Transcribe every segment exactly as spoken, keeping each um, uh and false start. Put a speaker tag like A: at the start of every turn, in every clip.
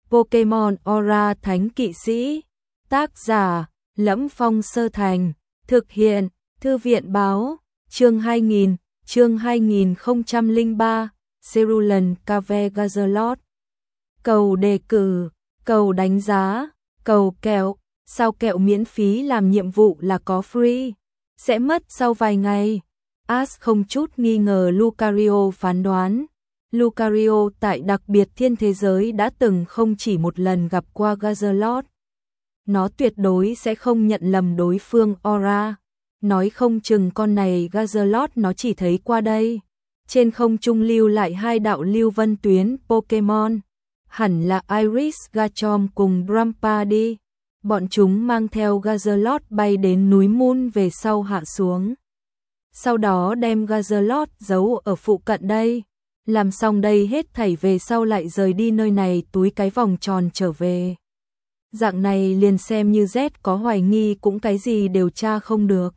A: Pokemon Aura Thánh Kỵ Sĩ. Tác giả: Lẫm Phong Sơ Thành. Thực hiện: Thư viện báo. Chương hai nghìn, chương hai nghìn không trăm lẻ ba, Cerulean Cave Gazalot. Cầu đề cử, cầu đánh giá, cầu kẹo. Sao kẹo miễn phí làm nhiệm vụ là có free? Sẽ mất sau vài ngày. Ash không chút nghi ngờ Lucario phán đoán. Lucario tại đặc biệt thiên thế giới đã từng không chỉ một lần gặp qua Gazalot. Nó tuyệt đối sẽ không nhận lầm đối phương Aura. Nói không chừng con này Gazalot nó chỉ thấy qua đây. Trên không trung lưu lại hai đạo lưu vân tuyến Pokemon. Hẳn là Iris Garchomp cùng Drampa đi. Bọn chúng mang theo Gazalot bay đến núi Moon về sau hạ xuống. Sau đó đem Gazalot giấu ở phụ cận đây. Làm xong đây hết thảy về sau lại rời đi nơi này túi cái vòng tròn trở về. Dạng này liền xem như Z có hoài nghi cũng cái gì điều tra không được.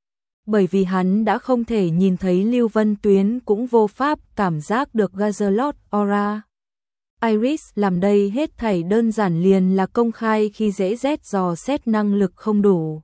A: Bởi vì hắn đã không thể nhìn thấy lưu vân tuyến cũng vô pháp cảm giác được Gazalot Aura. Iris làm đây hết thảy đơn giản liền là công khai khi dễ Z dò xét năng lực không đủ.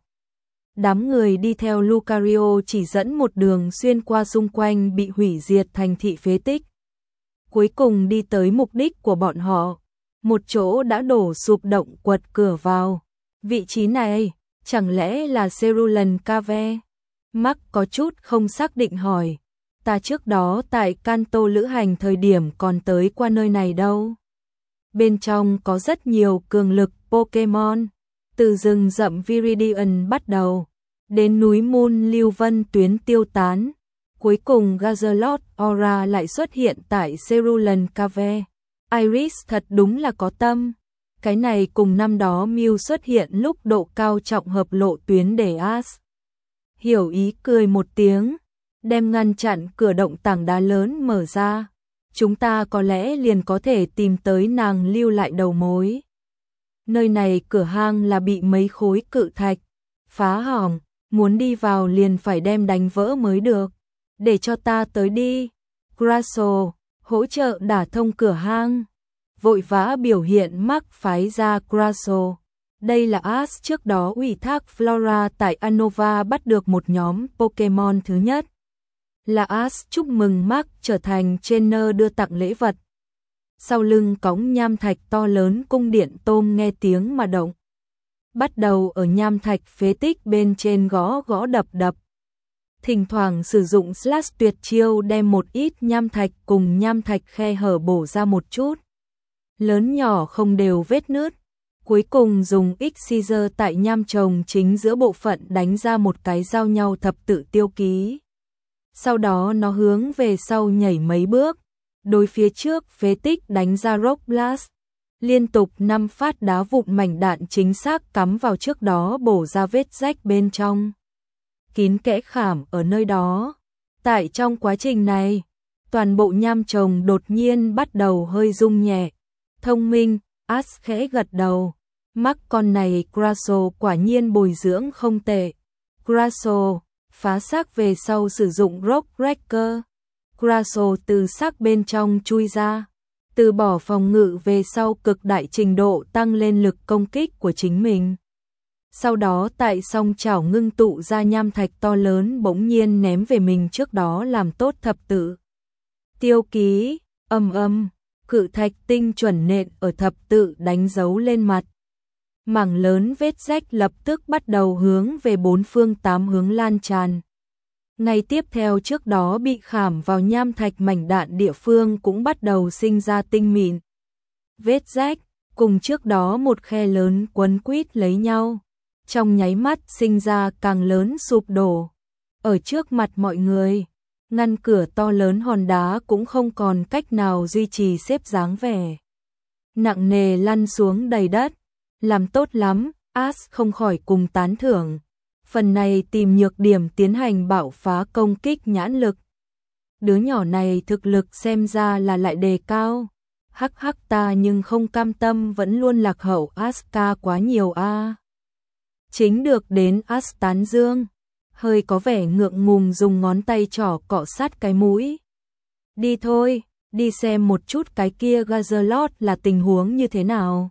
A: Đám người đi theo Lucario chỉ dẫn một đường xuyên qua xung quanh bị hủy diệt thành thị phế tích. Cuối cùng đi tới mục đích của bọn họ, một chỗ đã đổ sụp động quật cửa vào. Vị trí này, chẳng lẽ là Cerulean Cave? Mark có chút không xác định hỏi. Ta trước đó tại Kanto lữ hành thời điểm còn tới qua nơi này đâu. Bên trong có rất nhiều cường lực Pokemon, từ rừng rậm Viridian bắt đầu, đến núi Moon lưu vân tuyến tiêu tán. Cuối cùng Gazalot Aura lại xuất hiện tại Cerulean Cave. Iris thật đúng là có tâm. Cái này cùng năm đó Mew xuất hiện lúc độ cao trọng hợp lộ tuyến để Ash hiểu ý cười một tiếng, đem ngăn chặn cửa động tảng đá lớn mở ra. Chúng ta có lẽ liền có thể tìm tới nàng lưu lại đầu mối. Nơi này cửa hang là bị mấy khối cự thạch phá hỏng, muốn đi vào liền phải đem đánh vỡ mới được. Để cho ta tới đi. Grasso hỗ trợ đả thông cửa hang. Vội vã biểu hiện Mark phái ra Grasso. Đây là Ash trước đó ủy thác Flora tại Unova bắt được một nhóm Pokemon thứ nhất. Là Ash chúc mừng Mark trở thành trainer đưa tặng lễ vật. Sau lưng cõng nham thạch to lớn cung điện tôm nghe tiếng mà động. Bắt đầu ở nham thạch phế tích bên trên gõ gõ đập đập. Thỉnh thoảng sử dụng slash tuyệt chiêu đem một ít nham thạch cùng nham thạch khe hở bổ ra một chút. Lớn nhỏ không đều vết nứt. Cuối cùng dùng X-Scissor tại nham trồng chính giữa bộ phận đánh ra một cái giao nhau thập tự tiêu ký. Sau đó nó hướng về sau nhảy mấy bước, đối phía trước phế tích đánh ra Rock Blast. Liên tục năm phát đá vụn mảnh đạn chính xác cắm vào trước đó bổ ra vết rách bên trong. Kín kẽ khảm ở nơi đó. Tại trong quá trình này, toàn bộ nham trồng đột nhiên bắt đầu hơi rung nhẹ. Thông minh, Ash khẽ gật đầu. Mắc con này Grasso quả nhiên bồi dưỡng không tệ. Grasso phá xác về sau sử dụng Rock Breaker. Grasso từ xác bên trong chui ra. Từ bỏ phòng ngự về sau cực đại trình độ tăng lên lực công kích của chính mình. Sau đó tại song chảo ngưng tụ ra nham thạch to lớn bỗng nhiên ném về mình trước đó làm tốt thập tự tiêu ký. Âm âm, cự thạch tinh chuẩn nện ở thập tự đánh dấu lên mặt. Mảng lớn vết rách lập tức bắt đầu hướng về bốn phương tám hướng lan tràn. Ngay tiếp theo trước đó bị khảm vào nham thạch mảnh đạn địa phương cũng bắt đầu sinh ra tinh mịn. Vết rách, cùng trước đó một khe lớn quấn quýt lấy nhau. Trong nháy mắt sinh ra càng lớn sụp đổ. Ở trước mặt mọi người, ngăn cửa to lớn hòn đá cũng không còn cách nào duy trì xếp dáng vẻ. Nặng nề lăn xuống đầy đất. Làm tốt lắm, Ash không khỏi cùng tán thưởng. Phần này tìm nhược điểm tiến hành bạo phá công kích nhãn lực. Đứa nhỏ này thực lực xem ra là lại đề cao. Hắc hắc ta nhưng không cam tâm vẫn luôn lạc hậu Aska quá nhiều a. À. Chính được đến Ash tán dương. Hơi có vẻ ngượng ngùng dùng ngón tay trỏ cọ sát cái mũi. Đi thôi, đi xem một chút cái kia Gazerlot là tình huống như thế nào.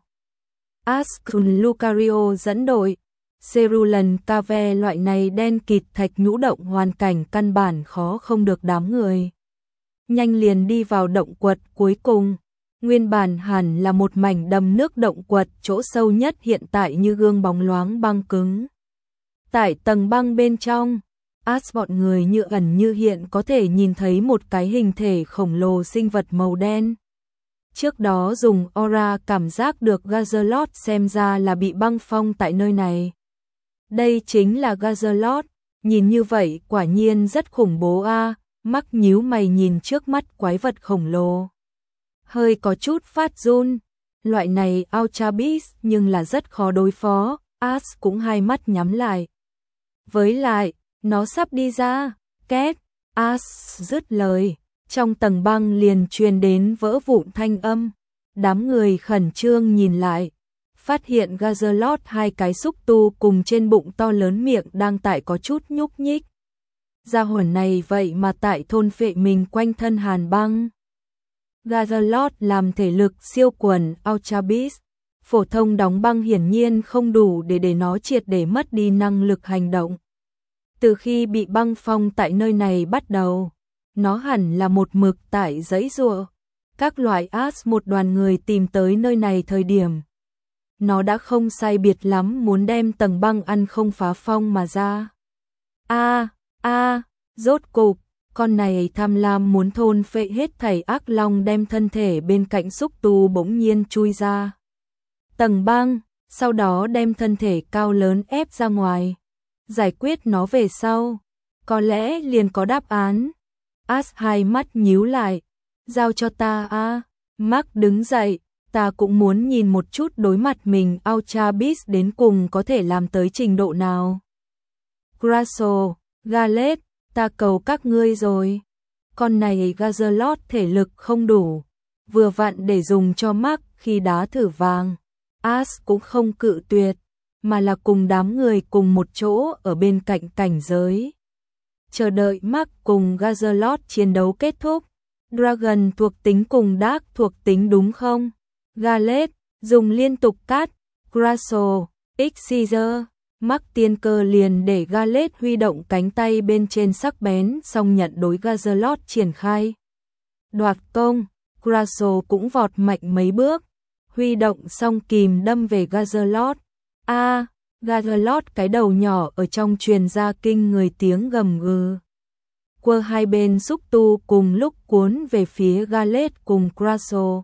A: Ascun Lucario dẫn đội, Cerulean Cave loại này đen kịt thạch nhũ động hoàn cảnh căn bản khó không được đám người. Nhanh liền đi vào động quật cuối cùng, nguyên bản hẳn là một mảnh đầm nước động quật chỗ sâu nhất hiện tại như gương bóng loáng băng cứng. Tại tầng băng bên trong, As bọn người như ẩn như hiện có thể nhìn thấy một cái hình thể khổng lồ sinh vật màu đen. Trước đó dùng aura cảm giác được Gazerlot xem ra là bị băng phong tại nơi này. Đây chính là Gazerlot, nhìn như vậy quả nhiên rất khủng bố a. À. Mắc nhíu mày nhìn trước mắt quái vật khổng lồ. Hơi có chút phát run, loại này Ultra Beast nhưng là rất khó đối phó, As cũng hai mắt nhắm lại. Với lại, nó sắp đi ra, két, As dứt lời, trong tầng băng liền truyền đến vỡ vụn thanh âm. Đám người khẩn trương nhìn lại, phát hiện Gazerlot hai cái xúc tu cùng trên bụng to lớn miệng đang tại có chút nhúc nhích. Gia hồn này vậy mà tại thôn phệ mình quanh thân hàn băng. Gazerlot làm thể lực siêu quần Ultra Beast, phổ thông đóng băng hiển nhiên không đủ để để nó triệt để mất đi năng lực hành động. Từ khi bị băng phong tại nơi này bắt đầu, nó hẳn là một mực tại giãy giụa. Các loại As một đoàn người tìm tới nơi này thời điểm, nó đã không sai biệt lắm muốn đem tầng băng ăn không phá phong mà ra. A, a, rốt cục, con này tham lam muốn thôn phệ hết thảy ác long đem thân thể bên cạnh xúc tu bỗng nhiên chui ra tầng băng, sau đó đem thân thể cao lớn ép ra ngoài. Giải quyết nó về sau, có lẽ liền có đáp án. As hai mắt nhíu lại, giao cho ta a. À. Mark đứng dậy, ta cũng muốn nhìn một chút đối mặt mình Ultra Beast đến cùng có thể làm tới trình độ nào. Grasso, Galet, ta cầu các ngươi rồi. Con này Gazerlot thể lực không đủ, vừa vặn để dùng cho Mark khi đá thử vàng. As cũng không cự tuyệt, mà là cùng đám người cùng một chỗ ở bên cạnh cảnh giới. Chờ đợi Mark cùng Gazerlot chiến đấu kết thúc. Dragon thuộc tính cùng Dark thuộc tính đúng không? Galet, dùng liên tục cắt, Grasso, Xcaesar, Mark tiên cơ liền để Galet huy động cánh tay bên trên sắc bén xong nhận đối Gazerlot triển khai. Đoạt công, Grasso cũng vọt mạnh mấy bước, huy động xong kìm đâm về Gazerlot. A, à, Gazerlot cái đầu nhỏ ở trong truyền ra kinh người tiếng gầm gừ. Quơ hai bên xúc tu cùng lúc cuốn về phía Galet cùng Grasso.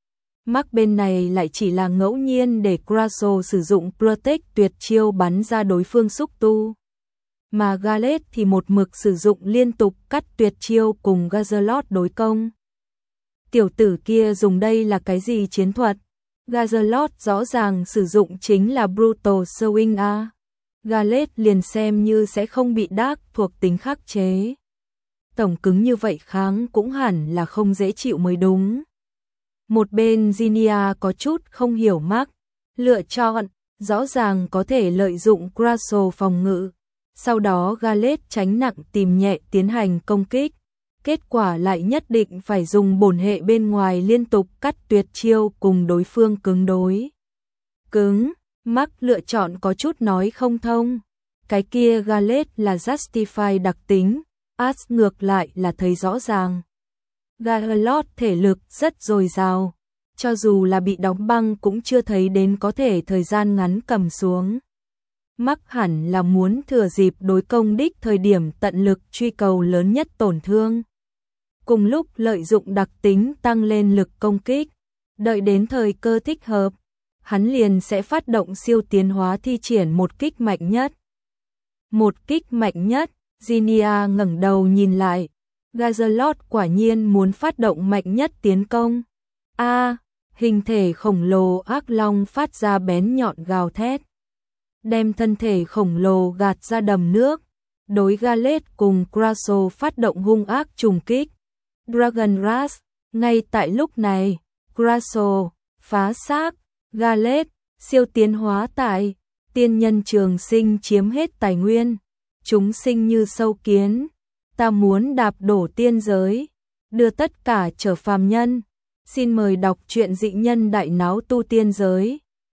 A: Mark bên này lại chỉ là ngẫu nhiên để Grasso sử dụng Protect tuyệt chiêu bắn ra đối phương xúc tu. Mà Galet thì một mực sử dụng liên tục cắt tuyệt chiêu cùng Gazerlot đối công. Tiểu tử kia dùng đây là cái gì chiến thuật? Gazerlot rõ ràng sử dụng chính là Brutal Swing a. Galet liền xem như sẽ không bị Dark thuộc tính khắc chế. Tổng cứng như vậy kháng cũng hẳn là không dễ chịu mới đúng. Một bên Zinnia có chút không hiểu Mark, lựa chọn, rõ ràng có thể lợi dụng Grasso phòng ngự. Sau đó Galet tránh nặng tìm nhẹ tiến hành công kích. Kết quả lại nhất định phải dùng bổn hệ bên ngoài liên tục cắt tuyệt chiêu cùng đối phương cứng đối. Cứng, Mark lựa chọn có chút nói không thông. Cái kia Galet là Justify đặc tính, As ngược lại là thấy rõ ràng. Gazerlot thể lực rất dồi dào, cho dù là bị đóng băng cũng chưa thấy đến có thể thời gian ngắn cầm xuống. Mark hẳn là muốn thừa dịp đối công đích thời điểm tận lực truy cầu lớn nhất tổn thương. Cùng lúc lợi dụng đặc tính tăng lên lực công kích, đợi đến thời cơ thích hợp, hắn liền sẽ phát động siêu tiến hóa thi triển một kích mạnh nhất. Một kích mạnh nhất, Zinnia ngẩng đầu nhìn lại, Gazerlot quả nhiên muốn phát động mạnh nhất tiến công. A, à, hình thể khổng lồ ác long phát ra bén nhọn gào thét, đem thân thể khổng lồ gạt ra đầm nước, đối Galet cùng Grasso phát động hung ác trùng kích. Dragon Rush, ngay tại lúc này, Grasso, phá xác, Galet, siêu tiến hóa tại, tiên nhân trường sinh chiếm hết tài nguyên, chúng sinh như sâu kiến, ta muốn đạp đổ tiên giới, đưa tất cả trở phàm nhân. Xin mời đọc truyện Dị nhân đại náo tu tiên giới.